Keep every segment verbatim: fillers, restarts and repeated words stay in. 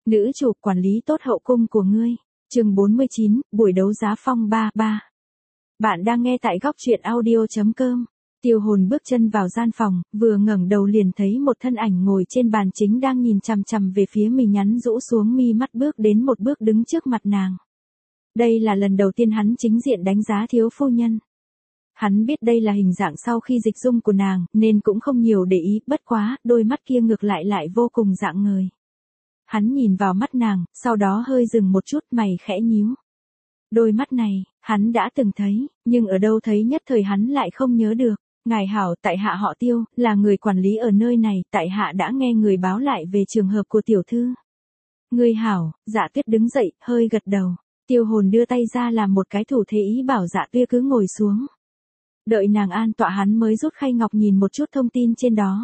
Nữ chủ quản lý tốt hậu cung của ngươi. Chương bốn mươi chín, buổi đấu giá phong ba ba. Bạn đang nghe tại góc truyện audio chấm com. Tiêu Hồn bước chân vào gian phòng, vừa ngẩng đầu liền thấy một thân ảnh ngồi trên bàn chính đang nhìn chằm chằm về phía mình, nhắn rũ xuống mi mắt bước đến một bước đứng trước mặt nàng. Đây là lần đầu tiên hắn chính diện đánh giá thiếu phu nhân. Hắn biết đây là hình dạng sau khi dịch dung của nàng, nên cũng không nhiều để ý, bất quá, đôi mắt kia ngược lại lại vô cùng rạng ngời. Hắn nhìn vào mắt nàng, sau đó hơi dừng một chút, mày khẽ nhíu. Đôi mắt này, hắn đã từng thấy, nhưng ở đâu thấy nhất thời hắn lại không nhớ được. Ngài hảo, tại hạ họ Tiêu, là người quản lý ở nơi này, tại hạ đã nghe người báo lại về trường hợp của tiểu thư. Người hảo, Dạ Tuyết đứng dậy, hơi gật đầu. Tiêu Hồn đưa tay ra làm một cái thủ thế ý bảo Dạ Tuyết cứ ngồi xuống. Đợi nàng an tọa hắn mới rút khay ngọc nhìn một chút thông tin trên đó.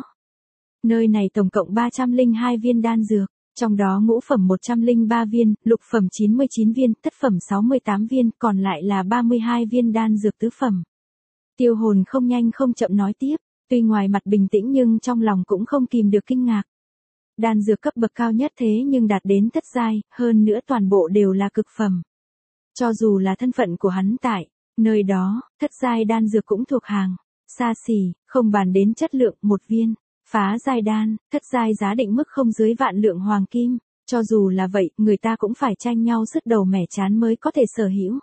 Nơi này tổng cộng ba trăm lẻ hai viên đan dược, trong đó ngũ phẩm một trăm lẻ ba viên, lục phẩm chín mươi chín viên, thất phẩm sáu mươi tám viên, còn lại là ba mươi hai viên đan dược tứ phẩm. Tiêu Hồn không nhanh không chậm nói tiếp, tuy ngoài mặt bình tĩnh nhưng trong lòng cũng không kìm được kinh ngạc. Đan dược cấp bậc cao nhất thế nhưng đạt đến thất giai, hơn nữa toàn bộ đều là cực phẩm. Cho dù là thân phận của hắn tại nơi đó, thất giai đan dược cũng thuộc hàng xa xỉ, không bàn đến chất lượng, một viên phá giai đan, thất giai giá định mức không dưới vạn lượng hoàng kim, cho dù là vậy, người ta cũng phải tranh nhau sứt đầu mẻ trán mới có thể sở hữu.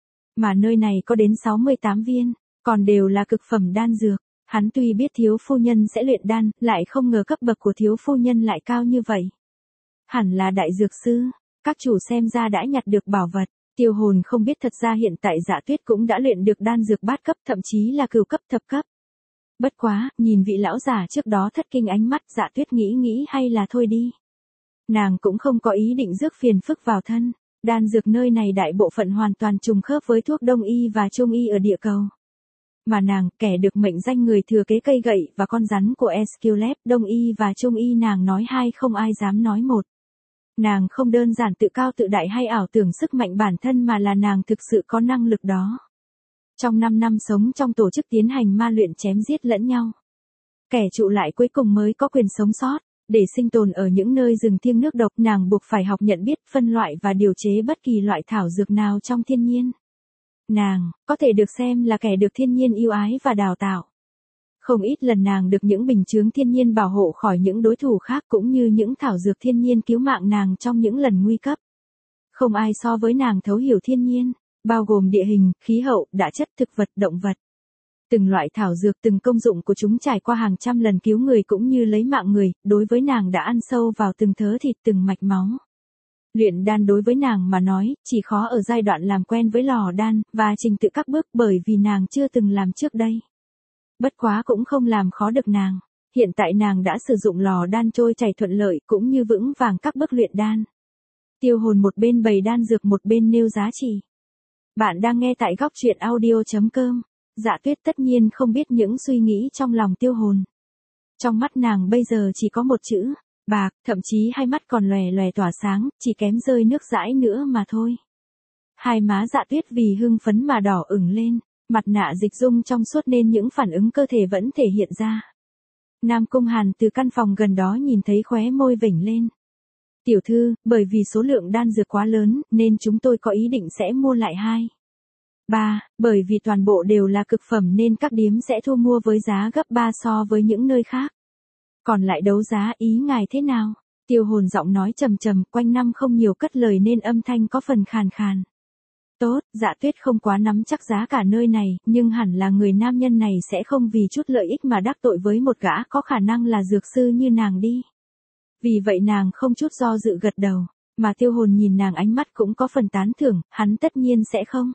Mà nơi này có đến sáu mươi tám viên, còn đều là cực phẩm đan dược. Hắn tuy biết thiếu phu nhân sẽ luyện đan, lại không ngờ cấp bậc của thiếu phu nhân lại cao như vậy. Hẳn là đại dược sư, các chủ xem ra đã nhặt được bảo vật. Tiêu Hồn không biết thật ra hiện tại Dạ Tuyết cũng đã luyện được đan dược bát cấp, thậm chí là cửu cấp thập cấp. Bất quá, nhìn vị lão giả trước đó thất kinh ánh mắt, Dạ Tuyết nghĩ nghĩ hay là thôi đi. Nàng cũng không có ý định rước phiền phức vào thân, đan dược nơi này đại bộ phận hoàn toàn trùng khớp với thuốc đông y và trung y ở địa cầu. Mà nàng, kẻ được mệnh danh người thừa kế cây gậy và con rắn của Esculap, đông y và trung y nàng nói hai không ai dám nói một. Nàng không đơn giản tự cao tự đại hay ảo tưởng sức mạnh bản thân mà là nàng thực sự có năng lực đó. Trong năm năm sống trong tổ chức tiến hành ma luyện chém giết lẫn nhau, kẻ trụ lại cuối cùng mới có quyền sống sót. Để sinh tồn ở những nơi rừng thiêng nước độc, nàng buộc phải học nhận biết, phân loại và điều chế bất kỳ loại thảo dược nào trong thiên nhiên. Nàng, có thể được xem là kẻ được thiên nhiên yêu ái và đào tạo. Không ít lần nàng được những bình chướng thiên nhiên bảo hộ khỏi những đối thủ khác, cũng như những thảo dược thiên nhiên cứu mạng nàng trong những lần nguy cấp. Không ai so với nàng thấu hiểu thiên nhiên, bao gồm địa hình, khí hậu, đạ chất, thực vật, động vật. Từng loại thảo dược, từng công dụng của chúng trải qua hàng trăm lần cứu người cũng như lấy mạng người, đối với nàng đã ăn sâu vào từng thớ thịt, từng mạch máu. Luyện đan đối với nàng mà nói, chỉ khó ở giai đoạn làm quen với lò đan, và trình tự các bước, bởi vì nàng chưa từng làm trước đây. Bất quá cũng không làm khó được nàng. Hiện tại nàng đã sử dụng lò đan trôi chảy thuận lợi, cũng như vững vàng các bước luyện đan. Tiêu Hồn một bên bày đan dược một bên nêu giá trị. Bạn đang nghe tại góc truyện audio chấm com. Dạ Tuyết tất nhiên không biết những suy nghĩ trong lòng Tiêu Hồn. Trong mắt nàng bây giờ chỉ có một chữ bạc, thậm chí hai mắt còn lòe lòe tỏa sáng, chỉ kém rơi nước dãi nữa mà thôi. Hai má Dạ Tuyết vì hưng phấn mà đỏ ửng lên, mặt nạ dịch dung trong suốt nên những phản ứng cơ thể vẫn thể hiện ra. Nam Cung Hàn từ căn phòng gần đó nhìn thấy khóe môi vểnh lên. Tiểu thư, bởi vì số lượng đan dược quá lớn, nên chúng tôi có ý định sẽ mua lại hai. Ba, bởi vì toàn bộ đều là cực phẩm nên các điếm sẽ thu mua với giá gấp ba so với những nơi khác. Còn lại đấu giá, ý ngài thế nào? Tiêu Hồn giọng nói trầm trầm, quanh năm không nhiều cất lời nên âm thanh có phần khàn khàn. Tốt, Dạ Tuyết không quá nắm chắc giá cả nơi này, nhưng hẳn là người nam nhân này sẽ không vì chút lợi ích mà đắc tội với một gã có khả năng là dược sư như nàng đi. Vì vậy nàng không chút do dự gật đầu, mà Tiêu Hồn nhìn nàng ánh mắt cũng có phần tán thưởng, hắn tất nhiên sẽ không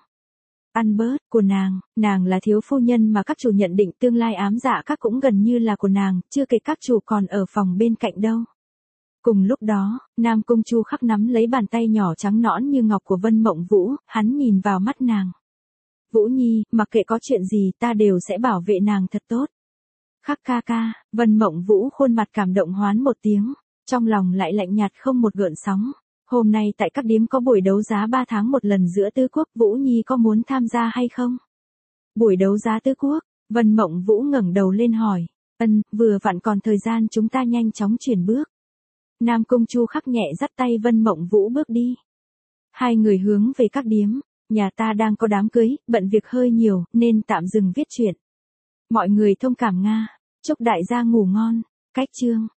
ăn bớt của nàng, nàng là thiếu phu nhân mà các chủ nhận định tương lai ám dạ các cũng gần như là của nàng, chưa kể các chủ còn ở phòng bên cạnh đâu. Cùng lúc đó, Nam Cung Chu Khắc nắm lấy bàn tay nhỏ trắng nõn như ngọc của Vân Mộng Vũ, hắn nhìn vào mắt nàng. Vũ Nhi, mặc kệ có chuyện gì ta đều sẽ bảo vệ nàng thật tốt. Khắc ca ca, Vân Mộng Vũ khuôn mặt cảm động hoán một tiếng, trong lòng lại lạnh nhạt không một gợn sóng. Hôm nay tại các điếm có buổi đấu giá ba tháng một lần giữa tứ quốc, Vũ Nhi có muốn tham gia hay không? Buổi đấu giá tứ quốc, Vân Mộng Vũ ngẩng đầu lên hỏi. Ân, vừa vặn còn thời gian chúng ta nhanh chóng chuyển bước. Nam Cung Chu khắc nhẹ dắt tay Vân Mộng Vũ bước đi. Hai người hướng về các điếm, nhà ta đang có đám cưới, bận việc hơi nhiều, nên tạm dừng viết truyện. Mọi người thông cảm Nga, chúc đại gia ngủ ngon, cách chương.